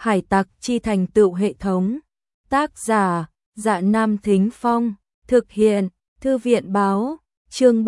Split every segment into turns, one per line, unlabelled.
Hải tặc chi thành tựu hệ thống. Tác giả: Dạ Nam Thính Phong. Thực hiện: Thư viện báo. Chương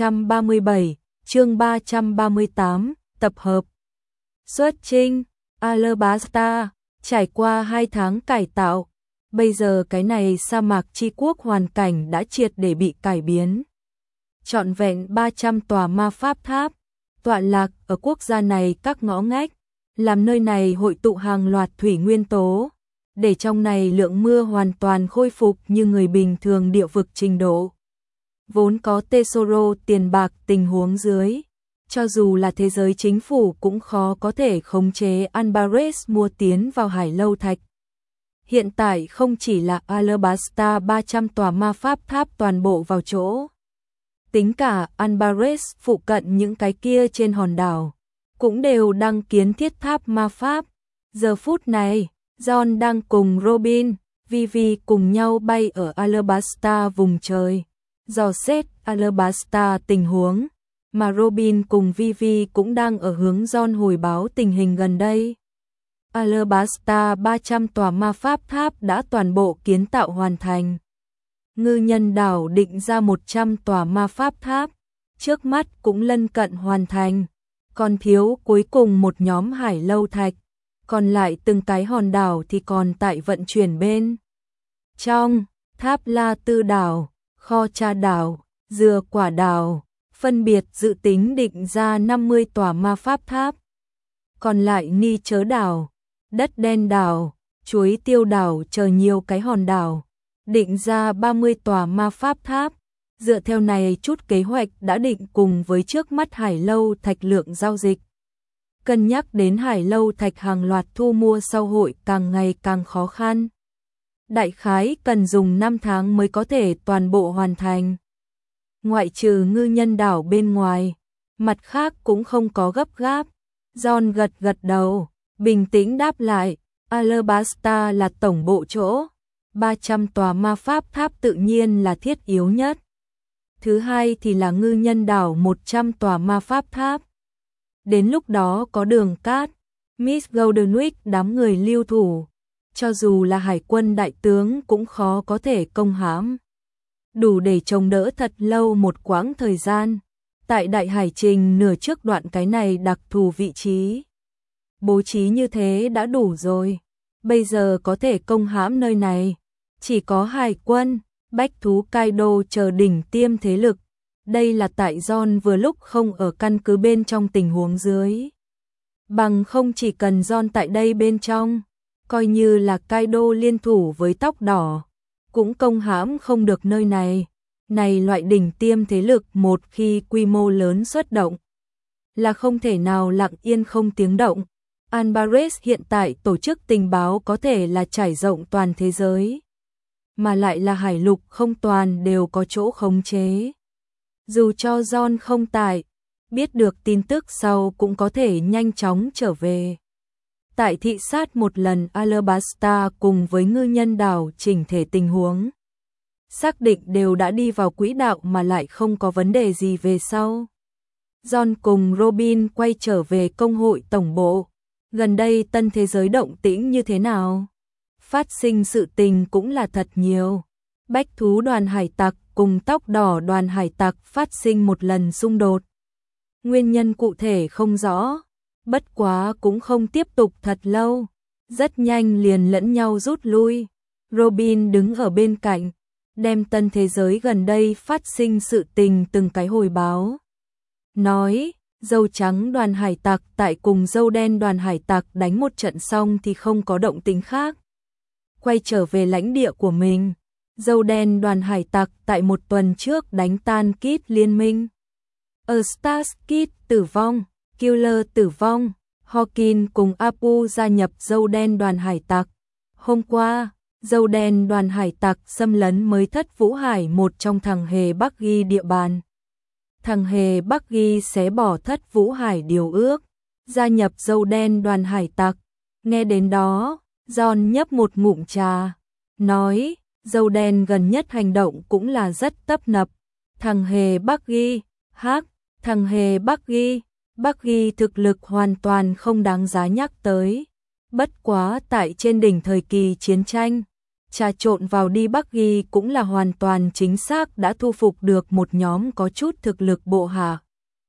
337, chương 338, tập hợp. Xuất chinh. Alabasta, trải qua 2 tháng cải tạo, bây giờ cái này sa mạc chi quốc hoàn cảnh đã triệt để bị cải biến. Trọn vẹn 300 tòa ma pháp tháp, tọa lạc ở quốc gia này các ngõ ngách, làm nơi này hội tụ hàng loạt thủy nguyên tố, để trong này lượng mưa hoàn toàn khôi phục như người bình thường địa vực trình độ. Vốn có tesoro tiền bạc tình huống dưới, cho dù là thế giới chính phủ cũng khó có thể khống chế Albares mua tiến vào Hải Lâu Thạch. Hiện tại không chỉ là Alabasta 300 tòa ma pháp tháp toàn bộ vào chỗ. Tính cả Albares phụ cận những cái kia trên hòn đảo, cũng đều đăng kiến thiết tháp ma pháp. Giờ phút này, John đang cùng Robin, Vivi cùng nhau bay ở Alabasta vùng trời, dò xét Alabasta tình huống, mà Robin cùng Vivi cũng đang ở hướng John hồi báo tình hình gần đây. Alabasta 300 tòa ma pháp tháp đã toàn bộ kiến tạo hoàn thành. Ngư nhân đảo định ra 100 tòa ma pháp tháp, trước mắt cũng lân cận hoàn thành, còn thiếu cuối cùng một nhóm Hải Lâu Thạch, còn lại từng cái hòn đảo thì còn tại vận chuyển bên trong. Tháp La Tư đảo, Kho Cha đảo, Dừa Quả đảo, phân biệt dự tính định ra 50 tòa ma pháp tháp. Còn lại Ni Chớ đảo, Đất Đen đảo, Chuối Tiêu đảo chờ nhiều cái hòn đảo, định ra 30 tòa ma pháp tháp. Dựa theo này chút kế hoạch đã định cùng với trước mắt Hải Lâu Thạch lượng giao dịch. Cân nhắc đến Hải Lâu Thạch hàng loạt thu mua sau hội càng ngày càng khó khăn. Đại khái cần dùng 5 tháng mới có thể toàn bộ hoàn thành. Ngoại trừ ngư nhân đảo bên ngoài, mặt khác cũng không có gấp gáp. John gật gật đầu, bình tĩnh đáp lại, Alabasta là tổng bộ chỗ, 300 tòa ma pháp tháp tự nhiên là thiết yếu nhất. Thứ hai thì là ngư nhân đảo 100 tòa ma pháp tháp. Đến lúc đó có Đường Cát, Miss Goldenwick đám người lưu thủ, cho dù là hải quân đại tướng cũng khó có thể công hãm. Đủ để chống đỡ thật lâu một quãng thời gian. Tại đại hải trình nửa trước đoạn cái này đặc thù vị trí. Bố trí như thế đã đủ rồi. Bây giờ có thể công hãm nơi này. Chỉ có hải quân, bách thú Kaido chờ đỉnh tiêm thế lực. Đây là tại John vừa lúc không ở căn cứ bên trong tình huống dưới. Bằng không chỉ cần John tại đây bên trong, coi như là Kaido liên thủ với Tóc Đỏ, cũng công hãm không được nơi này. Này loại đỉnh tiêm thế lực một khi quy mô lớn xuất động, là không thể nào lặng yên không tiếng động. Albares hiện tại tổ chức tình báo có thể là trải rộng toàn thế giới, mà lại là hải lục không toàn đều có chỗ khống chế. Dù cho John không tại, biết được tin tức sau cũng có thể nhanh chóng trở về. Tại thị sát một lần Alabasta cùng với ngư nhân đảo chỉnh thể tình huống, xác định đều đã đi vào quỹ đạo mà lại không có vấn đề gì về sau. John cùng Robin quay trở về công hội tổng bộ. Gần đây tân thế giới động tĩnh như thế nào? Phát sinh sự tình cũng là thật nhiều. Bách thú đoàn hải tặc cùng Tóc Đỏ đoàn hải tặc phát sinh một lần xung đột. Nguyên nhân cụ thể không rõ, bất quá cũng không tiếp tục thật lâu, rất nhanh liền lẫn nhau rút lui. Robin đứng ở bên cạnh, đem tân thế giới gần đây phát sinh sự tình từng cái hồi báo. Nói, dâu trắng đoàn hải tặc tại cùng dâu đen đoàn hải tặc đánh một trận xong thì không có động tĩnh khác. Quay trở về lãnh địa của mình, dâu đen đoàn hải tặc tại một tuần trước đánh tan Kid liên minh. Eustace Kid tử vong, Killer tử vong, Hawkins cùng Apu gia nhập dâu đen đoàn hải tặc. Hôm qua, dâu đen đoàn hải tặc xâm lấn mới Thất Vũ Hải một trong thằng Hề Bắc Ghi địa bàn. Thằng Hề Bắc Ghi xé bỏ Thất Vũ Hải điều ước, gia nhập dâu đen đoàn hải tặc. Nghe đến đó, John nhấp một ngụm trà, nói, dâu đen gần nhất hành động cũng là rất tấp nập. Thằng Hề Bắc Ghi, thằng Hề Bắc Ghi thực lực hoàn toàn không đáng giá nhắc tới. Bất quá tại trên đỉnh thời kỳ chiến tranh, trà trộn vào đi Bắc Ghi cũng là hoàn toàn chính xác đã thu phục được một nhóm có chút thực lực bộ hạ.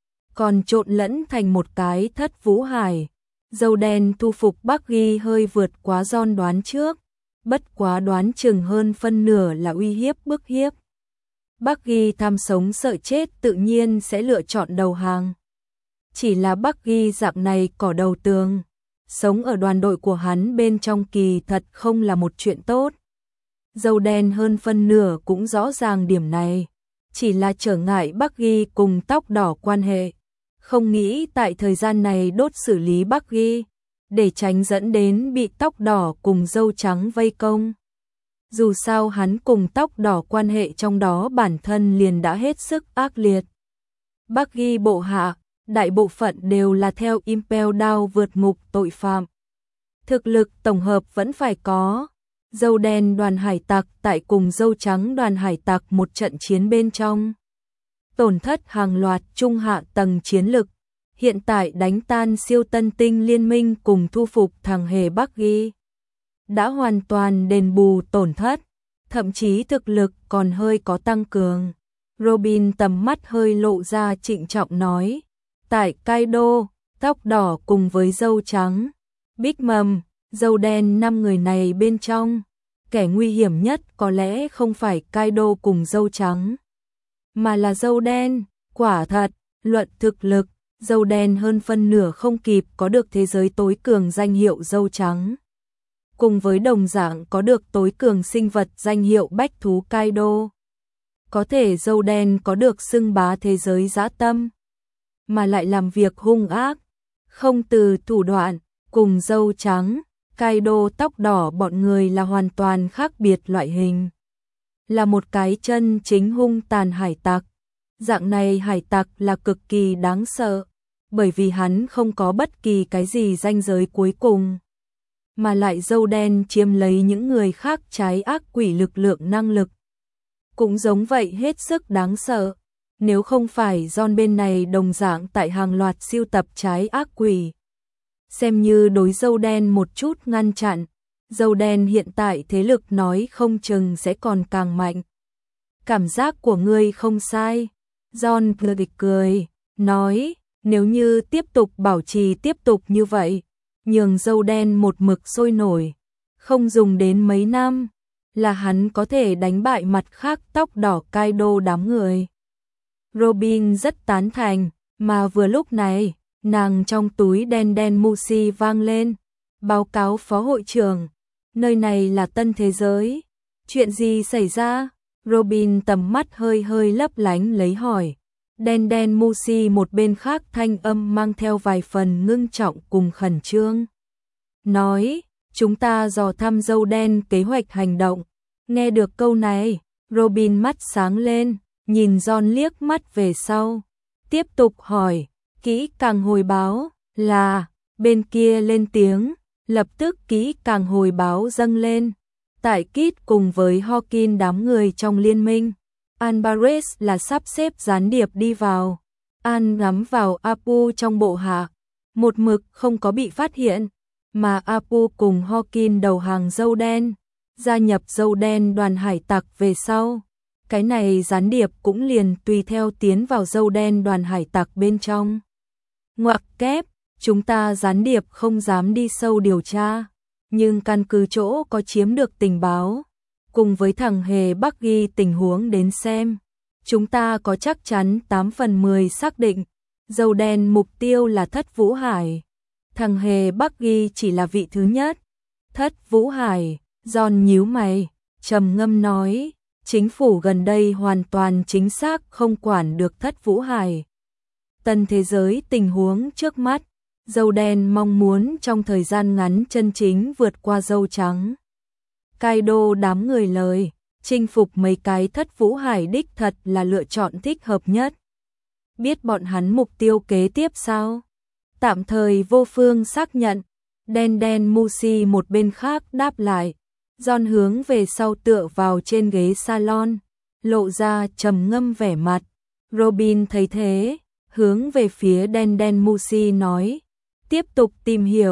Còn trộn lẫn thành một cái Thất Vũ Hải, dâu đen thu phục Bắc Ghi hơi vượt quá John đoán trước, bất quá đoán chừng hơn phân nửa là uy hiếp bức hiếp. Bắc Ghi tham sống sợ chết tự nhiên sẽ lựa chọn đầu hàng. Chỉ là Bắc Ghi dạng này cỏ đầu tường, sống ở đoàn đội của hắn bên trong kỳ thật không là một chuyện tốt. Dâu đen hơn phân nửa cũng rõ ràng điểm này, chỉ là trở ngại Bắc Ghi cùng tóc đỏ quan hệ. Không nghĩ tại thời gian này đốt xử lý Bắc Ghi, để tránh dẫn đến bị tóc đỏ cùng dâu trắng vây công. Dù sao hắn cùng tóc đỏ quan hệ trong đó bản thân liền đã hết sức ác liệt. Bắc Ghi bộ hạ, đại bộ phận đều là theo Impel Down vượt ngục tội phạm. Thực lực tổng hợp vẫn phải có. Dâu đen đoàn hải tặc tại cùng dâu trắng đoàn hải tặc một trận chiến bên trong. Tổn thất hàng loạt trung hạ tầng chiến lực. Hiện tại đánh tan siêu tân tinh liên minh cùng thu phục thằng hề Bắc Ghi. Đã hoàn toàn đền bù tổn thất, thậm chí thực lực còn hơi có tăng cường. Robin tầm mắt hơi lộ ra trịnh trọng nói. Tại Kaido, tóc đỏ cùng với dâu trắng, Big Mom, dâu đen 5 người này bên trong. Kẻ nguy hiểm nhất có lẽ không phải Kaido cùng dâu trắng, mà là dâu đen. Quả thật, luận thực lực, dâu đen hơn phân nửa không kịp có được thế giới tối cường danh hiệu dâu trắng. Cùng với đồng dạng có được tối cường sinh vật danh hiệu bách thú Kaido. Có thể dâu đen có được xưng bá thế giới dã tâm, mà lại làm việc hung ác, không từ thủ đoạn, cùng dâu trắng, Kaido tóc đỏ bọn người là hoàn toàn khác biệt loại hình. Là một cái chân chính hung tàn hải tặc. Dạng này hải tặc là cực kỳ đáng sợ, bởi vì hắn không có bất kỳ cái gì ranh giới cuối cùng. Mà lại dâu đen chiếm lấy những người khác trái ác quỷ lực lượng năng lực. Cũng giống vậy hết sức đáng sợ. Nếu không phải John bên này đồng dạng tại hàng loạt siêu tập trái ác quỷ. Xem như đối dâu đen một chút ngăn chặn. Dâu đen hiện tại thế lực nói không chừng sẽ còn càng mạnh. Cảm giác của ngươi không sai. John cười, nói, nếu như tiếp tục bảo trì tiếp tục như vậy, nhường dâu đen một mực sôi nổi, không dùng đến mấy năm, là hắn có thể đánh bại mặt khác tóc đỏ Kaido đám người. Robin rất tán thành, mà vừa lúc này, nàng trong túi đen đen Mushi vang lên, báo cáo phó hội trưởng, nơi này là tân thế giới, chuyện gì xảy ra? Robin tầm mắt hơi hơi lấp lánh lấy hỏi. Đen đen Mushi một bên khác thanh âm mang theo vài phần ngưng trọng cùng khẩn trương. Nói, chúng ta dò thăm dâu đen kế hoạch hành động. Nghe được câu này, Robin mắt sáng lên, nhìn John liếc mắt về sau. Tiếp tục hỏi, kỹ càng hồi báo, là, bên kia lên tiếng, lập tức kỹ càng hồi báo dâng lên. Tại Kid cùng với Hawkin đám người trong liên minh, Alvarez là sắp xếp gián điệp đi vào. An ngắm vào Apu trong bộ hạ, một mực không có bị phát hiện, mà Apu cùng Hawkin đầu hàng dâu đen, gia nhập dâu đen đoàn hải tặc về sau. Cái này gián điệp cũng liền tùy theo tiến vào dâu đen đoàn hải tặc bên trong. Ngoặc kép, chúng ta gián điệp không dám đi sâu điều tra, nhưng căn cứ chỗ có chiếm được tình báo, cùng với thằng hề Bắc Ghi tình huống đến xem, chúng ta có chắc chắn 8 phần 10 xác định, dâu đen mục tiêu là Thất Vũ Hải. Thằng hề Bắc Ghi chỉ là vị thứ nhất. Thất Vũ Hải, John nhíu mày, trầm ngâm nói, chính phủ gần đây hoàn toàn chính xác không quản được Thất Vũ Hải. Tân thế giới tình huống trước mắt, dâu đen mong muốn trong thời gian ngắn chân chính vượt qua dâu trắng. Kaido đám người lời, chinh phục mấy cái Thất Vũ Hải đích thật là lựa chọn thích hợp nhất. Biết bọn hắn mục tiêu kế tiếp sao? Tạm thời vô phương xác nhận. Đen đen Mushi một bên khác đáp lại. John hướng về sau tựa vào trên ghế salon, lộ ra trầm ngâm vẻ mặt. Robin thấy thế, hướng về phía đen đen Mushi nói, tiếp tục tìm hiểu,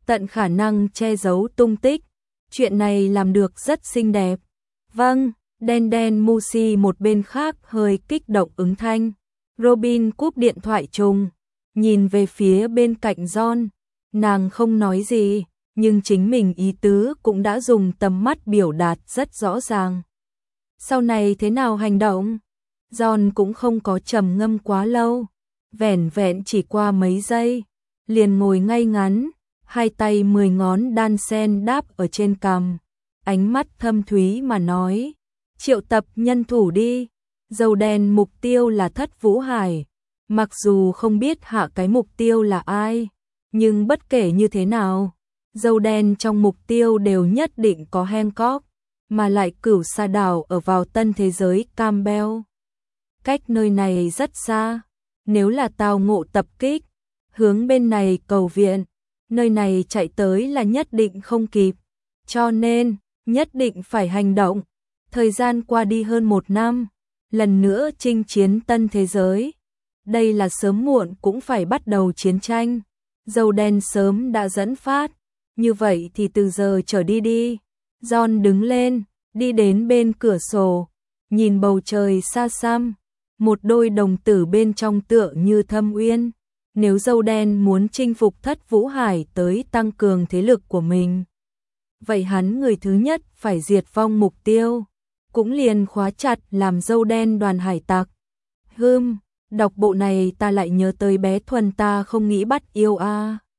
tận khả năng che giấu tung tích. Chuyện này làm được rất xinh đẹp. Vâng, đen đen Musi một bên khác hơi kích động ứng thanh. Robin cúp điện thoại trùng, nhìn về phía bên cạnh John. Nàng không nói gì, nhưng chính mình ý tứ cũng đã dùng tầm mắt biểu đạt rất rõ ràng. Sau này thế nào hành động? John cũng không có trầm ngâm quá lâu, vẻn vẹn chỉ qua mấy giây, liền ngồi ngay ngắn, hai tay 10 ngón đan sen đáp ở trên cằm, ánh mắt thâm thúy mà nói, triệu tập nhân thủ đi. Dâu đen mục tiêu là Thất Vũ Hải, mặc dù không biết hạ cái mục tiêu là ai, nhưng bất kể như thế nào, dâu đen trong mục tiêu đều nhất định có Hancock, mà lại Cửu Sa đảo ở vào tân thế giới Campbell. Cách nơi này rất xa, nếu là tao ngộ tập kích, hướng bên này cầu viện, nơi này chạy tới là nhất định không kịp, cho nên nhất định phải hành động. Thời gian qua đi hơn 1 năm, lần nữa chinh chiến tân thế giới. Đây là sớm muộn cũng phải bắt đầu chiến tranh. Dâu đen sớm đã dẫn phát, như vậy thì từ giờ trở đi đi. John đứng lên, đi đến bên cửa sổ, nhìn bầu trời xa xăm, một đôi đồng tử bên trong tựa như thâm uyên. Nếu dâu đen muốn chinh phục Thất Vũ Hải tới tăng cường thế lực của mình, vậy hắn người thứ nhất phải diệt vong mục tiêu, cũng liền khóa chặt làm dâu đen đoàn hải tặc. Đọc bộ này ta lại nhớ tới bé Thuần ta không nghĩ bắt yêu a.